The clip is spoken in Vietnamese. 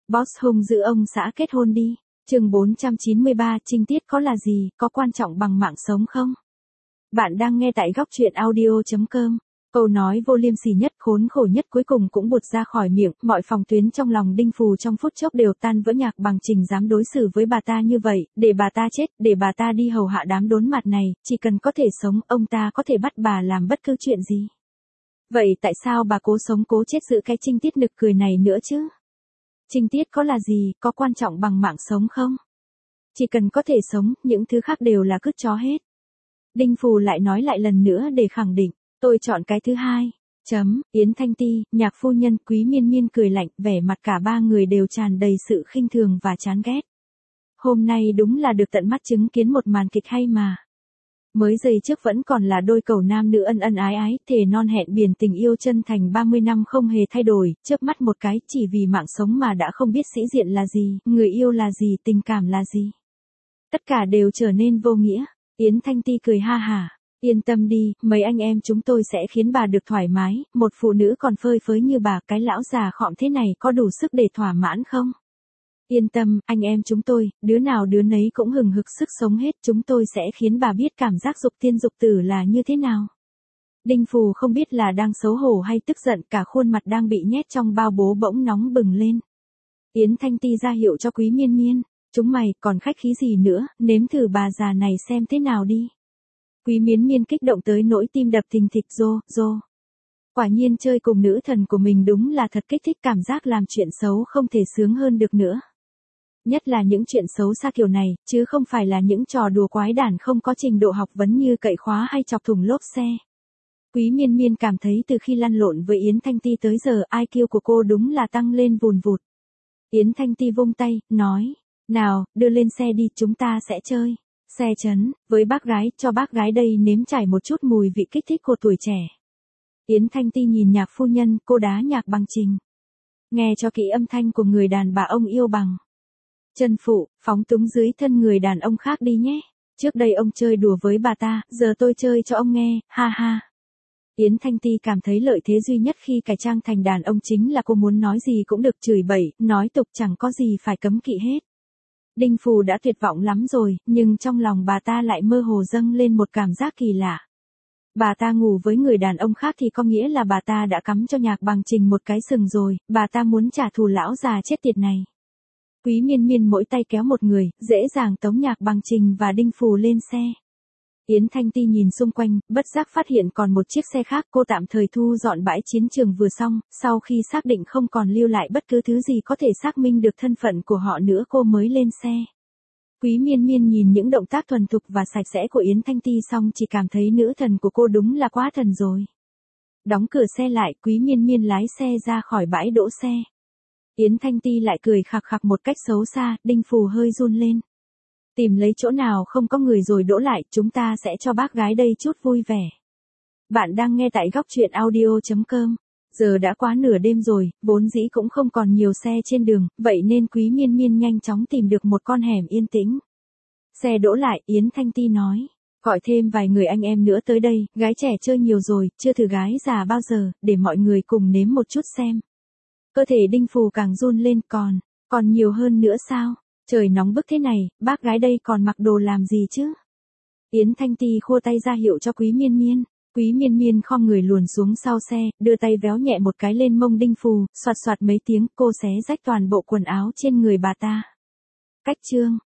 Boss hung giữ ông xã kết hôn đi. Chương 493, trinh tiết có là gì, có quan trọng bằng mạng sống không? Bạn đang nghe tại góc truyện audio.com. Câu nói vô liêm sỉ nhất, khốn khổ nhất cuối cùng cũng buột ra khỏi miệng, mọi phòng tuyến trong lòng Đinh Phù trong phút chốc đều tan vỡ. Nhạc Bằng Trình dám đối xử với bà ta như vậy, để bà ta chết, để bà ta đi hầu hạ đám đốn mặt này, chỉ cần có thể sống, ông ta có thể bắt bà làm bất cứ chuyện gì. Vậy tại sao bà cố sống cố chết giữ cái trinh tiết nực cười này nữa chứ? Trinh tiết có là gì, có quan trọng bằng mạng sống không? Chỉ cần có thể sống, những thứ khác đều là cứt chó hết. Đinh Phù lại nói lại lần nữa để khẳng định, tôi chọn cái thứ hai. Yến Thanh Ti, Nhạc phu nhân, Quý Miên Miên cười lạnh, vẻ mặt cả ba người đều tràn đầy sự khinh thường và chán ghét. Hôm nay đúng là được tận mắt chứng kiến một màn kịch hay mà. Mới giây trước vẫn còn là đôi cầu nam nữ ân ân ái ái, thề non hẹn biển tình yêu chân thành 30 năm không hề thay đổi, chớp mắt một cái, chỉ vì mạng sống mà đã không biết sĩ diện là gì, người yêu là gì, tình cảm là gì. Tất cả đều trở nên vô nghĩa. Yến Thanh Ti cười ha hả. Yên tâm đi, mấy anh em chúng tôi sẽ khiến bà được thoải mái, một phụ nữ còn phơi phới như bà, cái lão già khọm thế này có đủ sức để thỏa mãn không? Yên tâm, anh em chúng tôi, đứa nào đứa nấy cũng hừng hực sức sống hết, chúng tôi sẽ khiến bà biết cảm giác dục tiên dục tử là như thế nào. Đinh Phù không biết là đang xấu hổ hay tức giận, cả khuôn mặt đang bị nhét trong bao bố bỗng nóng bừng lên. Yến Thanh Ti ra hiệu cho Quý Miên Miên, chúng mày còn khách khí gì nữa, nếm thử bà già này xem thế nào đi. Quý Miên Miên kích động tới nỗi tim đập thình thịch. Rô. Quả nhiên chơi cùng nữ thần của mình đúng là thật kích thích, cảm giác làm chuyện xấu không thể sướng hơn được nữa. Nhất là những chuyện xấu xa kiểu này, chứ không phải là những trò đùa quái đản không có trình độ học vấn như cậy khóa hay chọc thủng lốp xe. Quý Miên Miên cảm thấy từ khi lăn lộn với Yến Thanh Ti tới giờ, IQ của cô đúng là tăng lên vùn vụt. Yến Thanh Ti vung tay, nói, nào, đưa lên xe đi, chúng ta sẽ chơi. Xe chấn, với bác gái, cho bác gái đây nếm trải một chút mùi vị kích thích của tuổi trẻ. Yến Thanh Ti nhìn Nhạc phu nhân, cô đá Nhạc Bằng Trình. Nghe cho kỹ âm thanh của người đàn bà ông yêu bằng. Chân phụ, phóng túng dưới thân người đàn ông khác đi nhé. Trước đây ông chơi đùa với bà ta, giờ tôi chơi cho ông nghe, ha ha. Yến Thanh Ti cảm thấy lợi thế duy nhất khi cải trang thành đàn ông chính là cô muốn nói gì cũng được, chửi bậy, nói tục chẳng có gì phải cấm kỵ hết. Đinh Phù đã tuyệt vọng lắm rồi, nhưng trong lòng bà ta lại mơ hồ dâng lên một cảm giác kỳ lạ. Bà ta ngủ với người đàn ông khác thì có nghĩa là bà ta đã cắm cho Nhạc Bằng Trình một cái sừng rồi, bà ta muốn trả thù lão già chết tiệt này. Quý Miên Miên mỗi tay kéo một người, dễ dàng tống Nhạc Bằng Trình và Đinh Phù lên xe. Yến Thanh Ti nhìn xung quanh, bất giác phát hiện còn một chiếc xe khác, cô tạm thời thu dọn bãi chiến trường vừa xong, sau khi xác định không còn lưu lại bất cứ thứ gì có thể xác minh được thân phận của họ nữa cô mới lên xe. Quý Miên Miên nhìn những động tác thuần thục và sạch sẽ của Yến Thanh Ti xong chỉ cảm thấy nữ thần của cô đúng là quá thần rồi. Đóng cửa xe lại, Quý Miên Miên lái xe ra khỏi bãi đỗ xe. Yến Thanh Ti lại cười khặc khặc một cách xấu xa, Đinh Phù hơi run lên. Tìm lấy chỗ nào không có người rồi đỗ lại, chúng ta sẽ cho bác gái đây chút vui vẻ. Bạn đang nghe tại góc truyện audio.com. Giờ đã quá nửa đêm rồi, vốn dĩ cũng không còn nhiều xe trên đường, vậy nên Quý Miên Miên nhanh chóng tìm được một con hẻm yên tĩnh. Xe đỗ lại, Yến Thanh Ti nói, gọi thêm vài người anh em nữa tới đây, gái trẻ chơi nhiều rồi, chưa thử gái già bao giờ, để mọi người cùng nếm một chút xem. Cơ thể Đinh Phù càng run lên, còn nhiều hơn nữa sao? Trời nóng bức thế này, bác gái đây còn mặc đồ làm gì chứ? Yến Thanh Ti khua tay ra hiệu cho Quý Miên Miên. Quý Miên Miên khom người luồn xuống sau xe, đưa tay véo nhẹ một cái lên mông Đinh Phù, xoạt xoạt mấy tiếng, cô xé rách toàn bộ quần áo trên người bà ta. Cách chương